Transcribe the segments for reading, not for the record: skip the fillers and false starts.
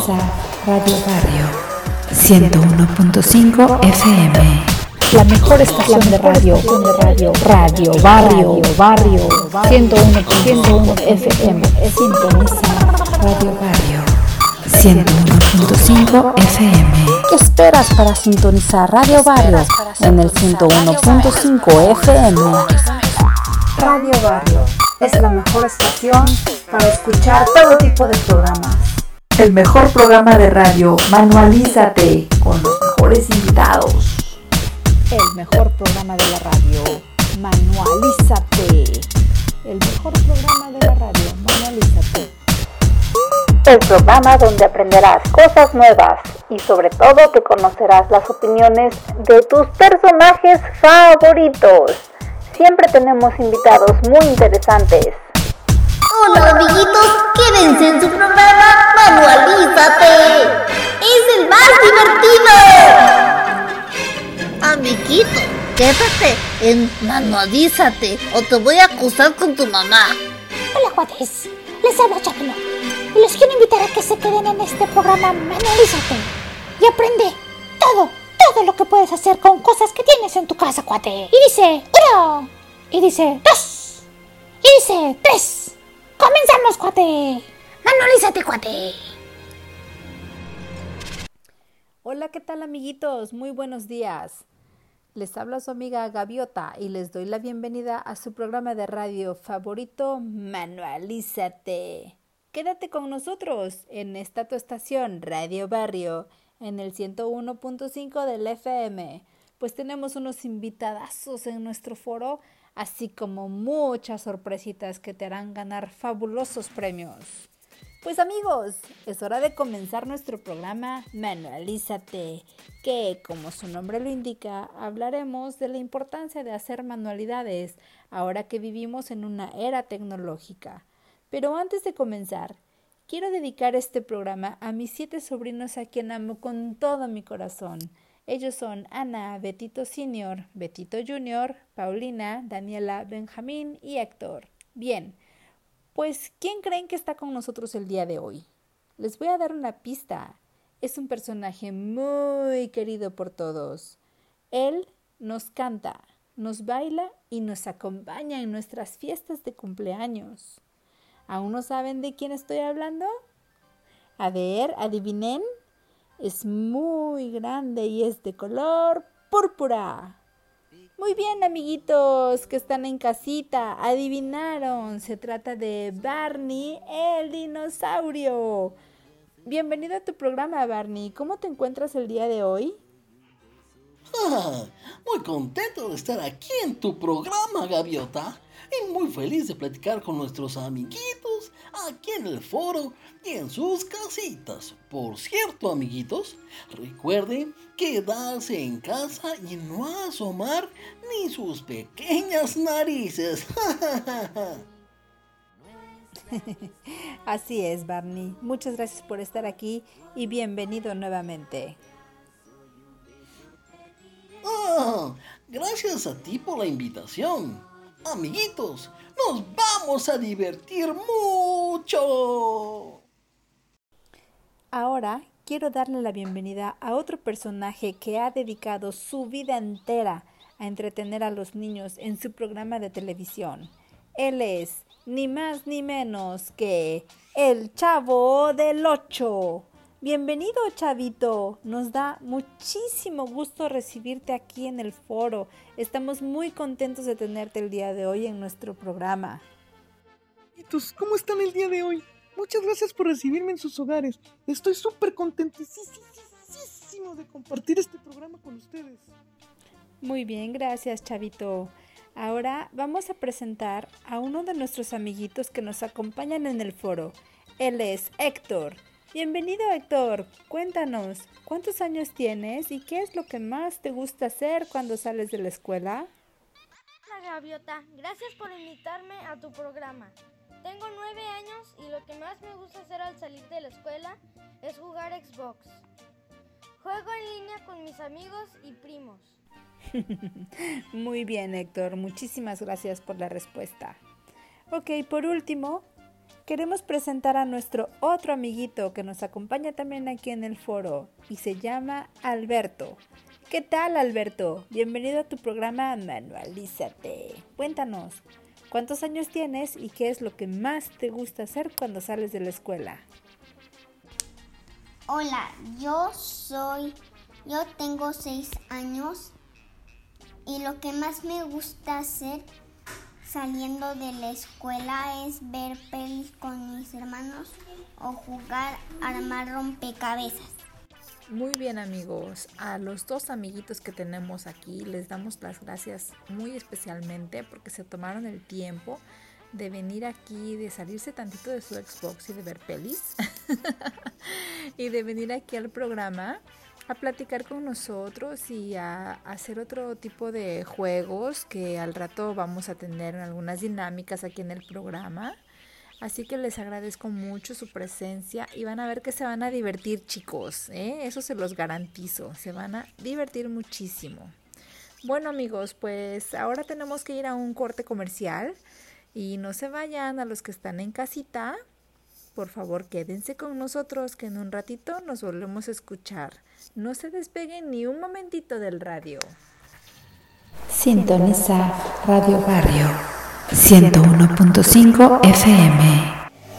Sintoniza Radio Barrio 101.5 FM. La mejor estación de radio. Radio Barrio 101.1 FM. Sintoniza Radio Barrio 101.5 FM. ¿Qué esperas para sintonizar Radio Barrio en el 101.5 FM? Radio Barrio es la mejor estación para escuchar todo tipo de programas. El mejor programa de radio, Manualízate, con los mejores invitados. El mejor programa de la radio, Manualízate. El mejor programa de la radio, Manualízate. El programa donde aprenderás cosas nuevas y sobre todo que conocerás las opiniones de tus personajes favoritos. Siempre tenemos invitados muy interesantes. Hola amiguitos, quédense en su programa Manualízate. ¡Es el más divertido! Amiguito, quédate en Manualízate o te voy a acusar con tu mamá. Hola cuates, les habla Chabelo y les quiero invitar a que se queden en este programa Manualízate y aprende todo lo que puedes hacer con cosas que tienes en tu casa, cuate. Y dice 1, y dice 2, y dice 3. ¡Comenzamos, cuate! ¡Manualízate, cuate! Hola, ¿qué tal amiguitos? Muy buenos días. Les habla su amiga Gaviota y les doy la bienvenida a su programa de radio favorito, Manualízate. Quédate con nosotros en esta tu estación, Radio Barrio, en el 101.5 del FM, pues tenemos unos invitadazos en nuestro foro, así como muchas sorpresitas que te harán ganar fabulosos premios. Pues amigos, es hora de comenzar nuestro programa Manualízate, que como su nombre lo indica, hablaremos de la importancia de hacer manualidades ahora que vivimos en una era tecnológica. Pero antes de comenzar, quiero dedicar este programa a mis 7 sobrinos a quien amo con todo mi corazón. Ellos son Ana, Betito Senior, Betito Junior, Paulina, Daniela, Benjamín y Héctor. Bien, pues ¿quién creen que está con nosotros el día de hoy? Les voy a dar una pista. Es un personaje muy querido por todos. Él nos canta, nos baila y nos acompaña en nuestras fiestas de cumpleaños. ¿Aún no saben de quién estoy hablando? A ver, ¿adivinen? Es muy grande y es de color púrpura. Muy bien, amiguitos que están en casita, adivinaron. Se trata de Barney, el dinosaurio. Bienvenido a tu programa, Barney. ¿Cómo te encuentras el día de hoy? Muy contento de estar aquí en tu programa, Gaviota. Y muy feliz de platicar con nuestros amiguitos aquí en el foro y en sus casitas. Por cierto, amiguitos, recuerden quedarse en casa y no asomar ni sus pequeñas narices. Así es, Barney. Muchas gracias por estar aquí y bienvenido nuevamente. Gracias a ti por la invitación. Amiguitos, nos vamos a divertir mucho. Ahora quiero darle la bienvenida a otro personaje que ha dedicado su vida entera a entretener a los niños en su programa de televisión. Él es ni más ni menos que el Chavo del 8. Bienvenido, Chavito. Nos da muchísimo gusto recibirte aquí en el foro. Estamos muy contentos de tenerte el día de hoy en nuestro programa. ¿Cómo están el día de hoy? Muchas gracias por recibirme en sus hogares. Estoy súper contentísimo de compartir este programa con ustedes. Muy bien, gracias, Chavito. Ahora vamos a presentar a uno de nuestros amiguitos que nos acompañan en el foro. Él es Héctor. Bienvenido, Héctor. Cuéntanos, ¿cuántos años tienes y qué es lo que más te gusta hacer cuando sales de la escuela? Hola, Gaviota. Gracias por invitarme a tu programa. Tengo 9 años y lo que más me gusta hacer al salir de la escuela es jugar Xbox. Juego en línea con mis amigos y primos. Muy bien, Héctor. Muchísimas gracias por la respuesta. Ok, por último, queremos presentar a nuestro otro amiguito que nos acompaña también aquí en el foro y se llama Alberto. ¿Qué tal, Alberto? Bienvenido a tu programa Manualízate. Cuéntanos, ¿cuántos años tienes y qué es lo que más te gusta hacer cuando sales de la escuela? Hola, yo tengo 6 años y lo que más me gusta hacer saliendo de la escuela es ver pelis con mis hermanos o jugar a armar rompecabezas. Muy bien, amigos, a los dos amiguitos que tenemos aquí les damos las gracias muy especialmente porque se tomaron el tiempo de venir aquí, de salirse tantito de su Xbox y de ver pelis y de venir aquí al programa a platicar con nosotros y a hacer otro tipo de juegos que al rato vamos a tener algunas dinámicas aquí en el programa. Así que les agradezco mucho su presencia y van a ver que se van a divertir, chicos, ¿eh? Eso se los garantizo, se van a divertir muchísimo. Bueno, amigos, pues ahora tenemos que ir a un corte comercial y no se vayan a los que están en casita. Por favor, quédense con nosotros que en un ratito nos volvemos a escuchar. No se despeguen ni un momentito del radio. Sintoniza Radio Barrio 101.5 FM.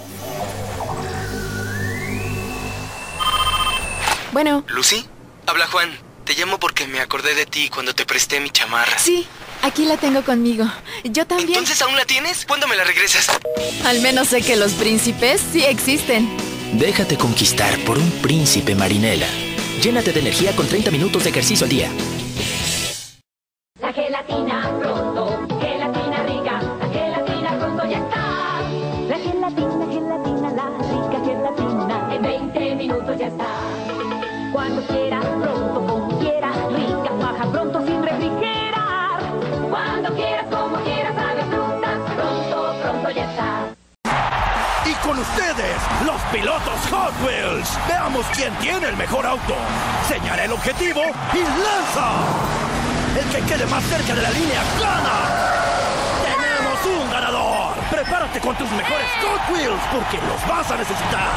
Bueno. ¿Lucy? Habla Juan. Te llamo porque me acordé de ti cuando te presté mi chamarra. Sí, aquí la tengo conmigo. Yo también. ¿Entonces aún la tienes? ¿Cuándo me la regresas? Al menos sé que los príncipes sí existen. Déjate conquistar por un príncipe, Marinela. Llénate de energía con 30 minutos de ejercicio al día. La gelatina pronto, gelatina rica, la gelatina pronto ya está. La gelatina, la rica gelatina, en 20 minutos ya está. Cuando quieras pronto, como quieras, rica, baja pronto sin refrigerar. Cuando quieras, como quieras, sabe frutas, pronto ya está. Y con ustedes, los pilotos Hot Wheels. Veamos quién tiene el mejor auto. Señala el objetivo y lanza. El que quede más cerca de la línea gana. ¡Tenemos un ganador! Prepárate con tus mejores Hot Wheels porque los vas a necesitar.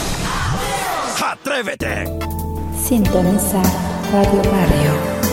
¡Atrévete! Sintoniza Radio Barrio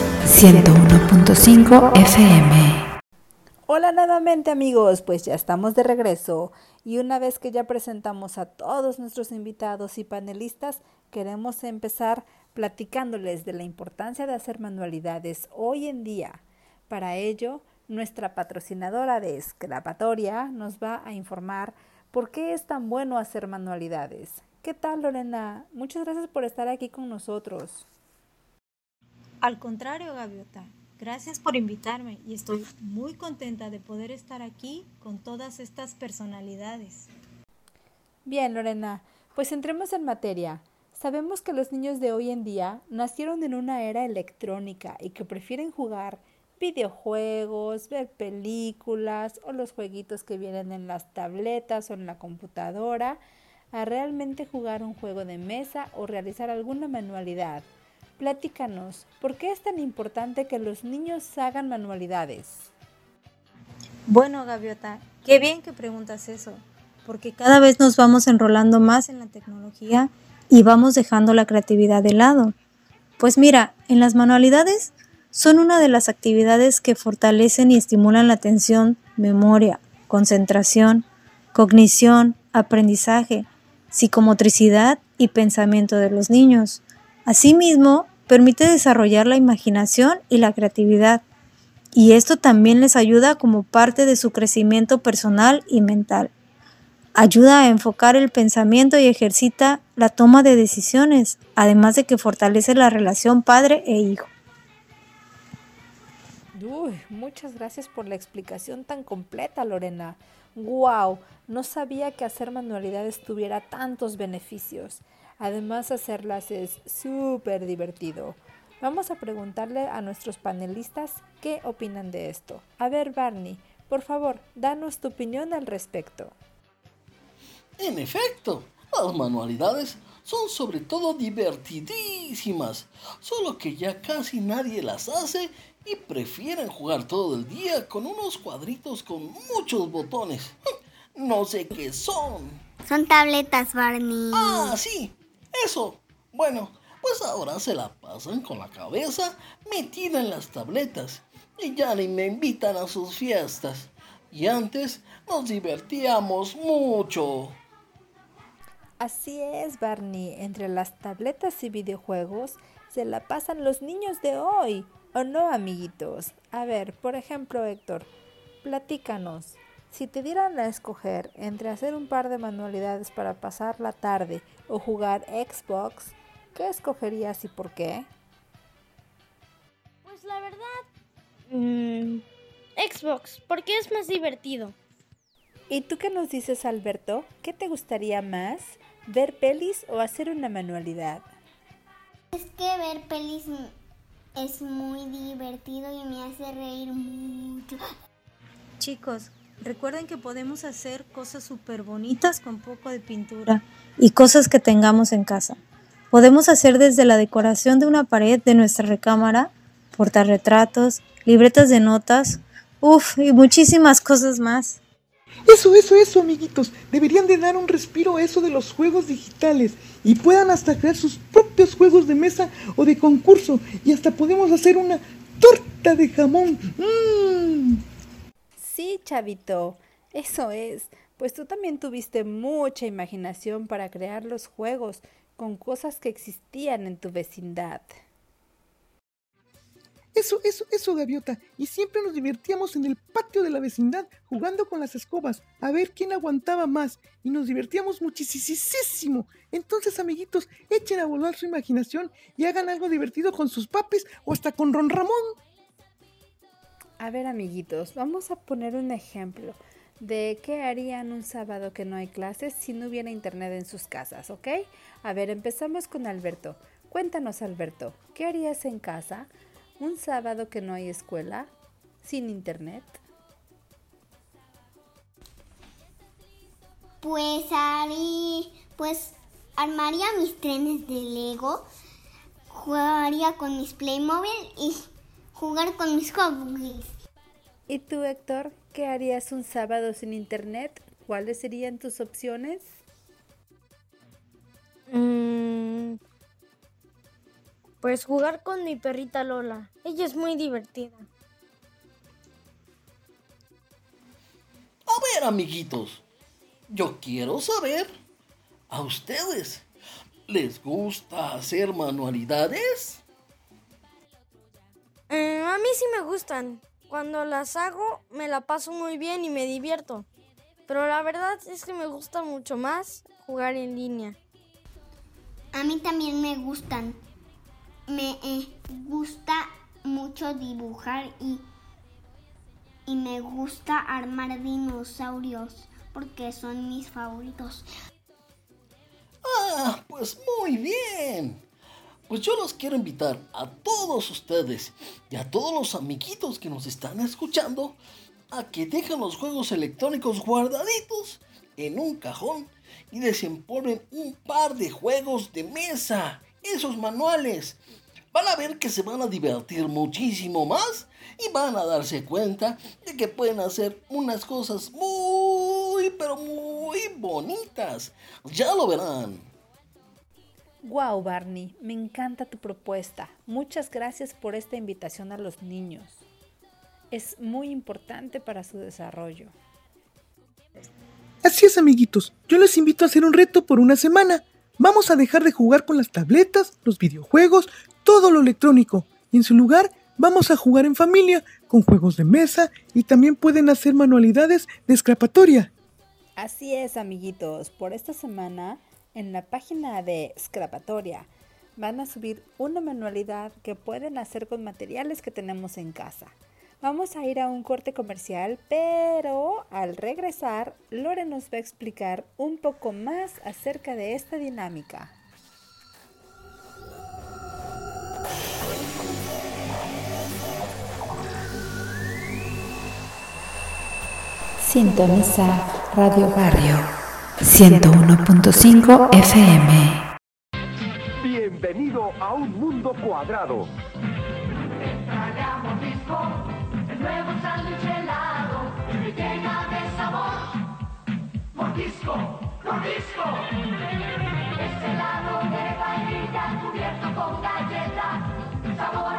101.5 FM. Hola nuevamente, amigos, pues ya estamos de regreso y una vez que ya presentamos a todos nuestros invitados y panelistas, queremos empezar platicándoles de la importancia de hacer manualidades hoy en día. Para ello, nuestra patrocinadora de Scrapatoria nos va a informar por qué es tan bueno hacer manualidades. ¿Qué tal, Lorena? Muchas gracias por estar aquí con nosotros. Al contrario, Gaviota, gracias por invitarme y estoy muy contenta de poder estar aquí con todas estas personalidades. Bien, Lorena, pues entremos en materia. Sabemos que los niños de hoy en día nacieron en una era electrónica y que prefieren jugar videojuegos, ver películas o los jueguitos que vienen en las tabletas o en la computadora a realmente jugar un juego de mesa o realizar alguna manualidad. Platícanos, ¿por qué es tan importante que los niños hagan manualidades? Bueno, Gaviota, qué bien que preguntas eso, porque cada vez nos vamos enrolando más en la tecnología y vamos dejando la creatividad de lado. Pues mira, en las manualidades son una de las actividades que fortalecen y estimulan la atención, memoria, concentración, cognición, aprendizaje, psicomotricidad y pensamiento de los niños. Asimismo, permite desarrollar la imaginación y la creatividad, y esto también les ayuda como parte de su crecimiento personal y mental. Ayuda a enfocar el pensamiento y ejercita la toma de decisiones, además de que fortalece la relación padre e hijo. Muchas gracias por la explicación tan completa, Lorena. ¡Wow! No sabía que hacer manualidades tuviera tantos beneficios. Además, hacerlas es súper divertido. Vamos a preguntarle a nuestros panelistas qué opinan de esto. A ver, Barney, por favor, danos tu opinión al respecto. En efecto, las manualidades son sobre todo divertidísimas, solo que ya casi nadie las hace y prefieren jugar todo el día con unos cuadritos con muchos botones. No sé qué son. Son tabletas, Barney. Ah, sí, eso. Bueno, pues ahora se la pasan con la cabeza metida en las tabletas y ya ni me invitan a sus fiestas. Y antes nos divertíamos mucho. Así es, Barney. Entre las tabletas y videojuegos se la pasan los niños de hoy. ¿O no, amiguitos? A ver, por ejemplo, Héctor, platícanos. Si te dieran a escoger entre hacer un par de manualidades para pasar la tarde o jugar Xbox, ¿qué escogerías y por qué? Pues la verdad, Xbox, porque es más divertido. ¿Y tú qué nos dices, Alberto? ¿Qué te gustaría más? ¿Ver pelis o hacer una manualidad? Es que ver pelis es muy divertido y me hace reír mucho. Chicos, recuerden que podemos hacer cosas súper bonitas con poco de pintura y cosas que tengamos en casa. Podemos hacer desde la decoración de una pared de nuestra recámara, portarretratos, libretas de notas, y muchísimas cosas más. Eso, amiguitos. Deberían de dar un respiro a eso de los juegos digitales y puedan hasta crear sus propios juegos de mesa o de concurso y hasta podemos hacer una torta de jamón. Sí, chavito, eso es. Pues tú también tuviste mucha imaginación para crear los juegos con cosas que existían en tu vecindad. Eso, Gaviota. Y siempre nos divertíamos en el patio de la vecindad jugando con las escobas a ver quién aguantaba más. Y nos divertíamos muchísimo. Entonces, amiguitos, echen a volar su imaginación y hagan algo divertido con sus papis o hasta con Ron Ramón. A ver, amiguitos, vamos a poner un ejemplo de qué harían un sábado que no hay clases si no hubiera internet en sus casas, ¿ok? A ver, empezamos con Alberto. Cuéntanos, Alberto, ¿qué harías en casa un sábado que no hay escuela, sin internet? Pues armaría mis trenes de Lego, jugaría con mis Playmobil y jugar con mis Hot Wheels. ¿Y tú, Héctor, qué harías un sábado sin internet? ¿Cuáles serían tus opciones? Pues jugar con mi perrita Lola. Ella es muy divertida. A ver, amiguitos, yo quiero saber, ¿a ustedes les gusta hacer manualidades? A mí sí me gustan. Cuando las hago me la paso muy bien y me divierto. Pero la verdad es que me gusta mucho más jugar en línea. A mí también me gustan. Me gusta mucho dibujar y me gusta armar dinosaurios porque son mis favoritos. Ah, pues muy bien. Pues yo los quiero invitar a todos ustedes y a todos los amiguitos que nos están escuchando a que dejen los juegos electrónicos guardaditos en un cajón y desempolven un par de juegos de mesa, esos manuales. Van a ver que se van a divertir muchísimo más y van a darse cuenta de que pueden hacer unas cosas pero muy bonitas. Ya lo verán. Wow, Barney, me encanta tu propuesta. Muchas gracias por esta invitación a los niños. Es muy importante para su desarrollo. Así es, amiguitos. Yo les invito a hacer un reto por una semana. Vamos a dejar de jugar con las tabletas, los videojuegos, todo lo electrónico. Y en su lugar, vamos a jugar en familia, con juegos de mesa y también pueden hacer manualidades de escapatoria. Así es, amiguitos. Por esta semana, en la página de Scrapatoria, van a subir una manualidad que pueden hacer con materiales que tenemos en casa. Vamos a ir a un corte comercial, pero al regresar, Lore nos va a explicar un poco más acerca de esta dinámica. Sintoniza Radio Barrio 101.5 FM. Bienvenido a un mundo cuadrado. Extrañamos disco, el nuevo sándwich helado y me llena de sabor. Mordisco, mordisco. Es helado de vainilla cubierto con galleta, sabor a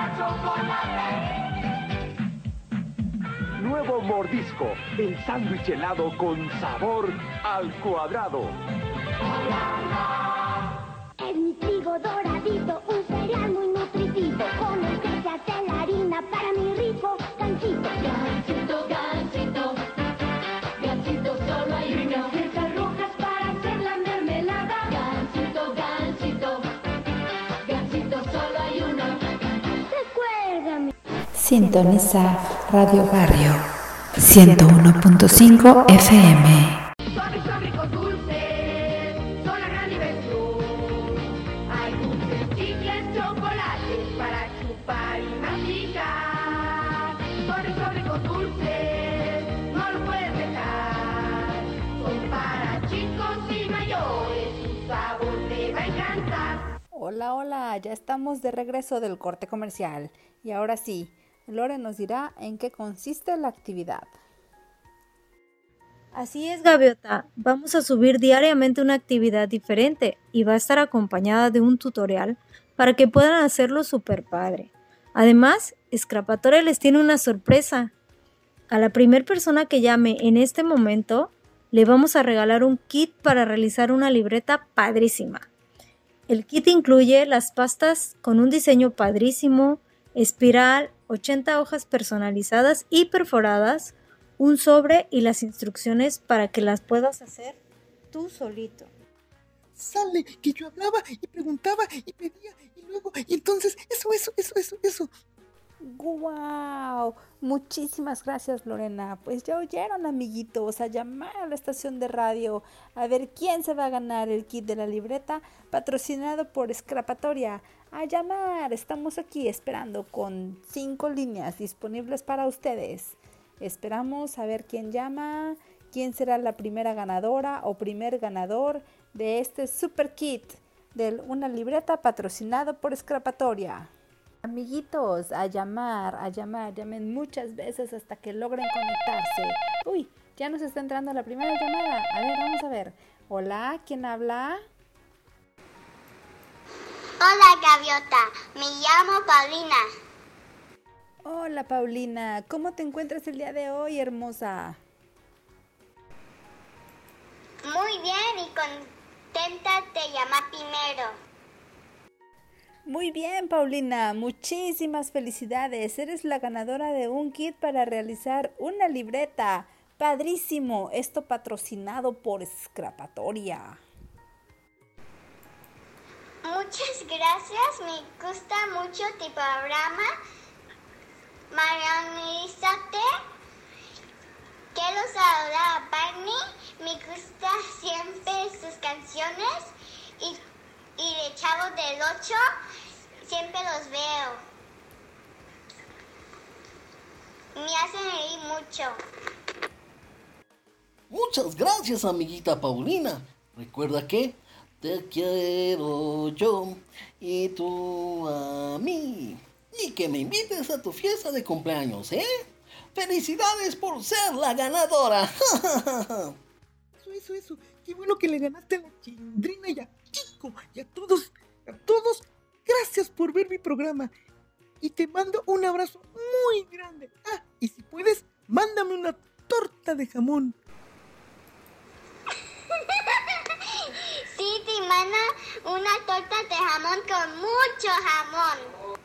chocolate. Nuevo Mordisco, el sándwich helado con sabor al cuadrado. Es mi trigo doradito, un cereal muy nutritivo, con el que se hace la harina para mi rico gansito. Gansito, gansito, gansito solo hay uno. Fresas rojas para hacer la mermelada. Gansito, gansito, gansito solo hay uno. Recuérdame. Sintoniza Radio Barrio 101.5 FM. Suave, suave con dulce, son la gran diversión. Hay dulces, chicles, chocolates para chupar y masticar. Suave, suave con dulce, no lo puedes dejar. Son para chicos y mayores, su sabor te va a encantar. Hola, hola, ya estamos de regreso del corte comercial. Y ahora sí, Lore nos dirá en qué consiste la actividad. Así es, Gaviota. Vamos a subir diariamente una actividad diferente y va a estar acompañada de un tutorial para que puedan hacerlo súper padre. Además, Scrapatoria les tiene una sorpresa. A la primera persona que llame en este momento, le vamos a regalar un kit para realizar una libreta padrísima. El kit incluye las pastas con un diseño padrísimo, espiral, 80 hojas personalizadas y perforadas, un sobre y las instrucciones para que las puedas hacer tú solito. Sale, que yo hablaba y preguntaba y pedía y luego, y entonces, eso. ¡Guau! Muchísimas gracias, Lorena. Pues ya oyeron, amiguitos, a llamar a la estación de radio a ver quién se va a ganar el kit de la libreta patrocinado por Scrapatoria. A llamar, estamos aquí esperando con 5 líneas disponibles para ustedes. Esperamos a ver quién llama, quién será la primera ganadora o primer ganador de este super kit de una libreta patrocinado por Scrapatoria. Amiguitos, a llamar, llamen muchas veces hasta que logren conectarse. Uy, ya nos está entrando la primera llamada. A ver, vamos a ver. Hola, ¿quién habla? Hola, Gaviota. Me llamo Paulina. Hola, Paulina. ¿Cómo te encuentras el día de hoy, hermosa? Muy bien y contenta de llamar primero. Muy bien, Paulina. Muchísimas felicidades. Eres la ganadora de un kit para realizar una libreta. Padrísimo. Esto patrocinado por Scrapatoria. Muchas gracias. Me gusta mucho tu programa. Mañanalízate. Quiero saludar a Barney. Me gusta siempre sus canciones y de Chavo del 8 siempre los veo. Me hacen reír mucho. Muchas gracias, amiguita Paulina. Recuerda que te quiero yo y tú a mí. Y que me invites a tu fiesta de cumpleaños, ¿eh? ¡Felicidades por ser la ganadora! Eso. Qué bueno que le ganaste a la Chilindrina y a Chico y a todos. Gracias por ver mi programa. Y te mando un abrazo muy grande. Ah, y si puedes, mándame una torta de jamón. Sí, te manda una torta de jamón con mucho jamón.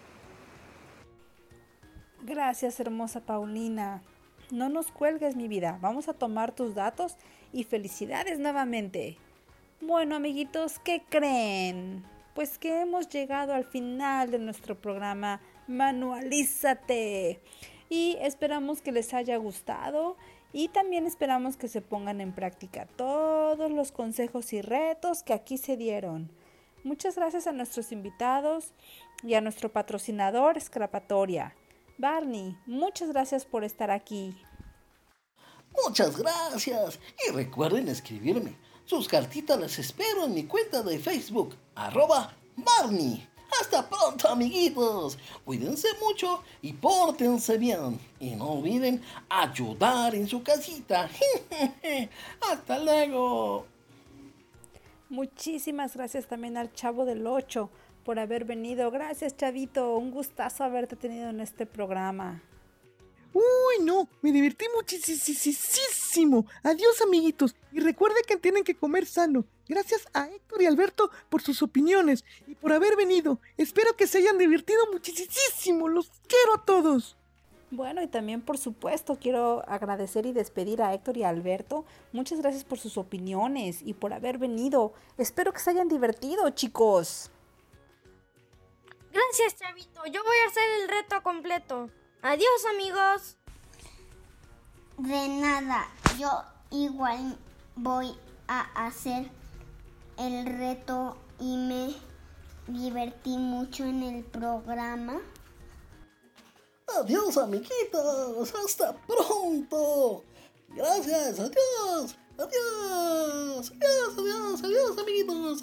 Gracias, hermosa Paulina. No nos cuelgues, mi vida. Vamos a tomar tus datos y felicidades nuevamente. Bueno, amiguitos, ¿qué creen? Pues que hemos llegado al final de nuestro programa Manualízate. Y esperamos que les haya gustado y también esperamos que se pongan en práctica todos los consejos y retos que aquí se dieron. Muchas gracias a nuestros invitados y a nuestro patrocinador Scrapatoria. Barney, muchas gracias por estar aquí. Muchas gracias. Y recuerden escribirme. Sus cartitas las espero en mi cuenta de Facebook, @Barney. Hasta pronto, amiguitos. Cuídense mucho y pórtense bien. Y no olviden ayudar en su casita. Hasta luego. Muchísimas gracias también al Chavo del 8 por haber venido. Gracias, Chavito. Un gustazo haberte tenido en este programa. Uy, no, me divertí muchísimo. Adiós, amiguitos. Y recuerden que tienen que comer sano. Gracias a Héctor y Alberto por sus opiniones y por haber venido. Espero que se hayan divertido muchísimo. Los quiero a todos. Bueno, y también por supuesto quiero agradecer y despedir a Héctor y a Alberto. Muchas gracias por sus opiniones y por haber venido. Espero que se hayan divertido, chicos. Gracias, Chavito. Yo voy a hacer el reto completo. Adiós, amigos. De nada, yo igual voy a hacer el reto y me divertí mucho en el programa. Adiós, amiguitos. Hasta pronto. Gracias. Adiós. Adiós. Adiós, amiguitos.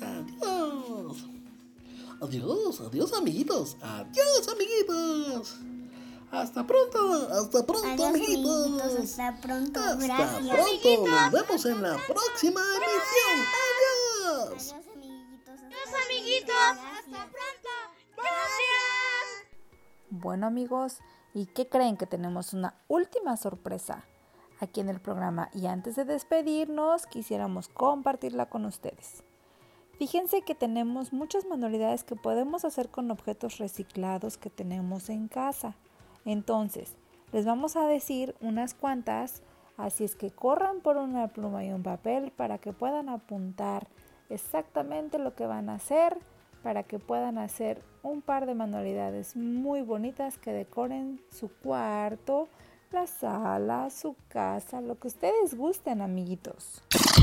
Adiós, amiguitos. Adiós, amiguitos. Hasta pronto, adiós, amiguitos. Hasta pronto, gracias. Hasta pronto, nos vemos en la próxima emisión. Adiós. Adiós, amiguitos. Hasta pronto. Gracias. Bueno, amigos, ¿y qué creen? Que tenemos una última sorpresa aquí en el programa. Y antes de despedirnos, quisiéramos compartirla con ustedes. Fíjense que tenemos muchas manualidades que podemos hacer con objetos reciclados que tenemos en casa. Entonces, les vamos a decir unas cuantas, así es que corran por una pluma y un papel para que puedan apuntar exactamente lo que van a hacer, para que puedan hacer un par de manualidades muy bonitas que decoren su cuarto, la sala, su casa, lo que ustedes gusten, amiguitos.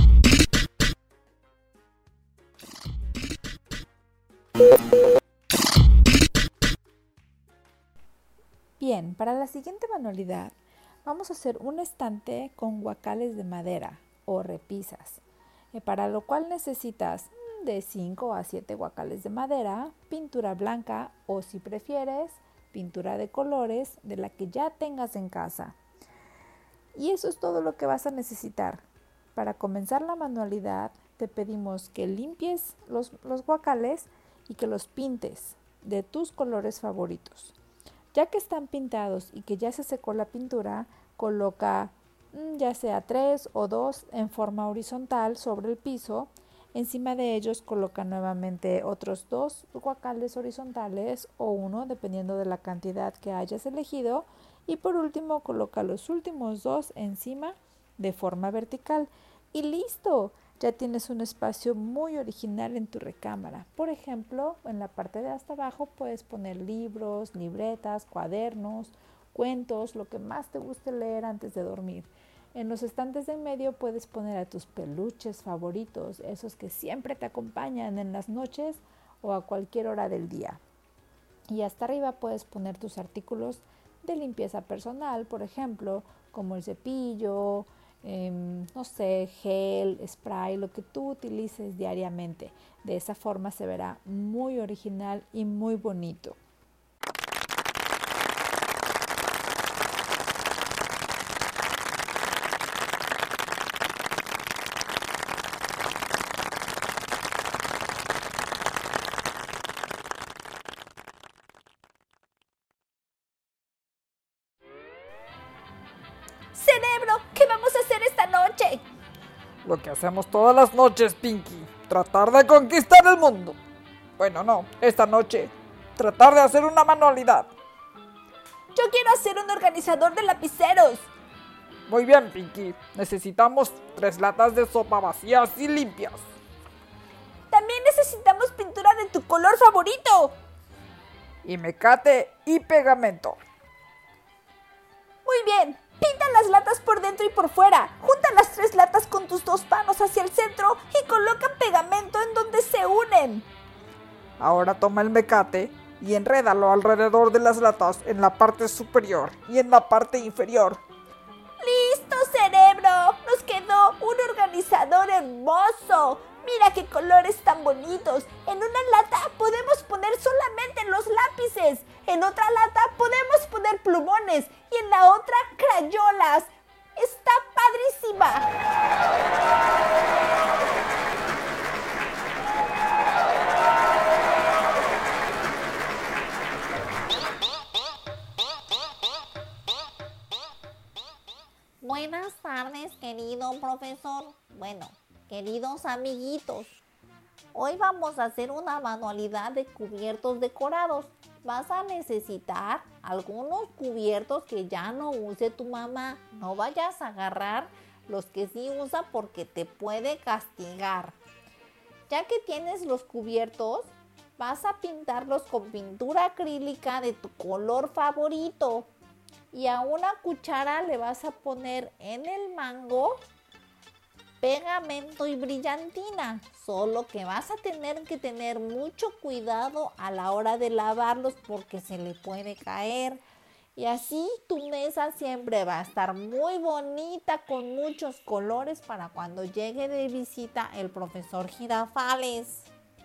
Bien, para la siguiente manualidad vamos a hacer un estante con guacales de madera o repisas, para lo cual necesitas de 5 a 7 guacales de madera, pintura blanca o, si prefieres, pintura de colores de la que ya tengas en casa. Y eso es todo lo que vas a necesitar. Para comenzar la manualidad te pedimos que limpies los guacales y que los pintes de tus colores favoritos. Ya que están pintados y que ya se secó la pintura, coloca ya sea 3 o 2 en forma horizontal sobre el piso. Encima de ellos coloca nuevamente otros 2 guacales horizontales o 1, dependiendo de la cantidad que hayas elegido. Y por último coloca los últimos 2 encima de forma vertical. Y listo, ya tienes un espacio muy original en tu recámara. Por ejemplo, en la parte de hasta abajo puedes poner libros, libretas, cuadernos, cuentos, lo que más te guste leer antes de dormir. En los estantes de en medio puedes poner a tus peluches favoritos, esos que siempre te acompañan en las noches o a cualquier hora del día. Y hasta arriba puedes poner tus artículos de limpieza personal, por ejemplo, como el cepillo, no sé, gel, spray, lo que tú utilices diariamente. De esa forma se verá muy original y muy bonito. Cerebro, ¿qué vamos a hacer esta noche? Lo que hacemos todas las noches, Pinky. Tratar de conquistar el mundo. Bueno, no, esta noche. Tratar de hacer una manualidad. Yo quiero hacer un organizador de lapiceros. Muy bien, Pinky. Necesitamos 3 latas de sopa vacías y limpias. También necesitamos pintura de tu color favorito. Y mecate y pegamento. Muy bien. Pinta las latas por dentro y por fuera. Junta las 3 latas con tus 2 manos hacia el centro y coloca pegamento en donde se unen. Ahora toma el mecate y enrédalo alrededor de las latas en la parte superior y en la parte inferior. ¡Listo, cerebro! Nos quedó un organizador hermoso. Mira qué colores tan bonitos. En una lata podemos poner solamente los lápices. En otra lata podemos poner plumones. Y en la otra, crayolas. ¡Está padrísima! Buenas tardes, querido profesor. Bueno, queridos amiguitos. Hoy vamos a hacer una manualidad de cubiertos decorados. Vas a necesitar algunos cubiertos que ya no use tu mamá. No vayas a agarrar los que sí usa porque te puede castigar. Ya que tienes los cubiertos, vas a pintarlos con pintura acrílica de tu color favorito. Y a una cuchara le vas a poner en el mango pegamento y brillantina. Solo que vas a tener que tener mucho cuidado a la hora de lavarlos porque se le puede caer. Y así tu mesa siempre va a estar muy bonita con muchos colores para cuando llegue de visita el profesor Girafales.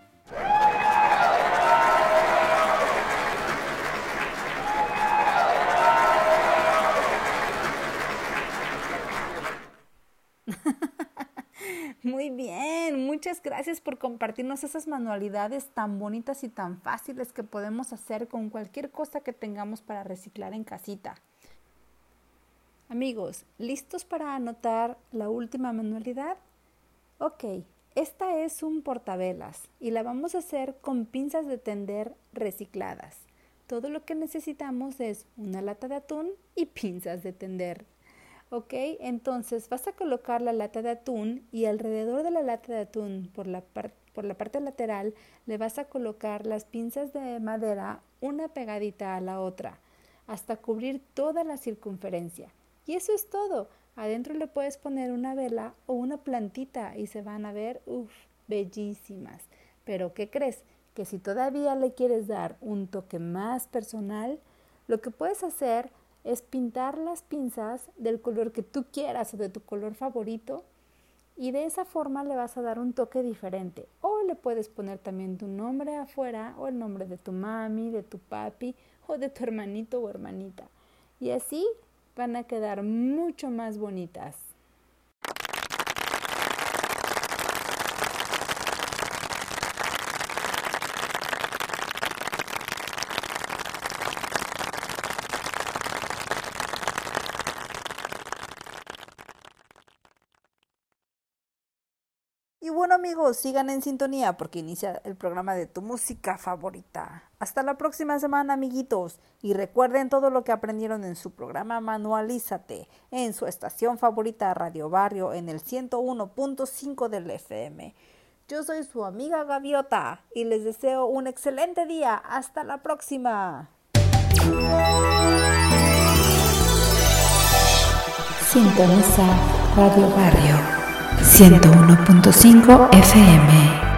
Muy bien, muchas gracias por compartirnos esas manualidades tan bonitas y tan fáciles que podemos hacer con cualquier cosa que tengamos para reciclar en casita. Amigos, ¿listos para anotar la última manualidad? Ok, esta es un portavelas y la vamos a hacer con pinzas de tender recicladas. Todo lo que necesitamos es una lata de atún y pinzas de tender. Ok, entonces vas a colocar la lata de atún y alrededor de la lata de atún, por la parte lateral, le vas a colocar las pinzas de madera una pegadita a la otra, hasta cubrir toda la circunferencia. Y eso es todo. Adentro le puedes poner una vela o una plantita y se van a ver, bellísimas. Pero ¿qué crees? Que si todavía le quieres dar un toque más personal, lo que puedes hacer es pintar las pinzas del color que tú quieras o de tu color favorito y de esa forma le vas a dar un toque diferente. O le puedes poner también tu nombre afuera o el nombre de tu mami, de tu papi o de tu hermanito o hermanita. Y así van a quedar mucho más bonitas. Y bueno amigos, sigan en sintonía porque inicia el programa de tu música favorita. Hasta la próxima semana amiguitos y recuerden todo lo que aprendieron en su programa Manualízate en su estación favorita Radio Barrio en el 101.5 del FM. Yo soy su amiga Gaviota y les deseo un excelente día. Hasta la próxima. Sintoniza Radio Barrio 101.5 FM.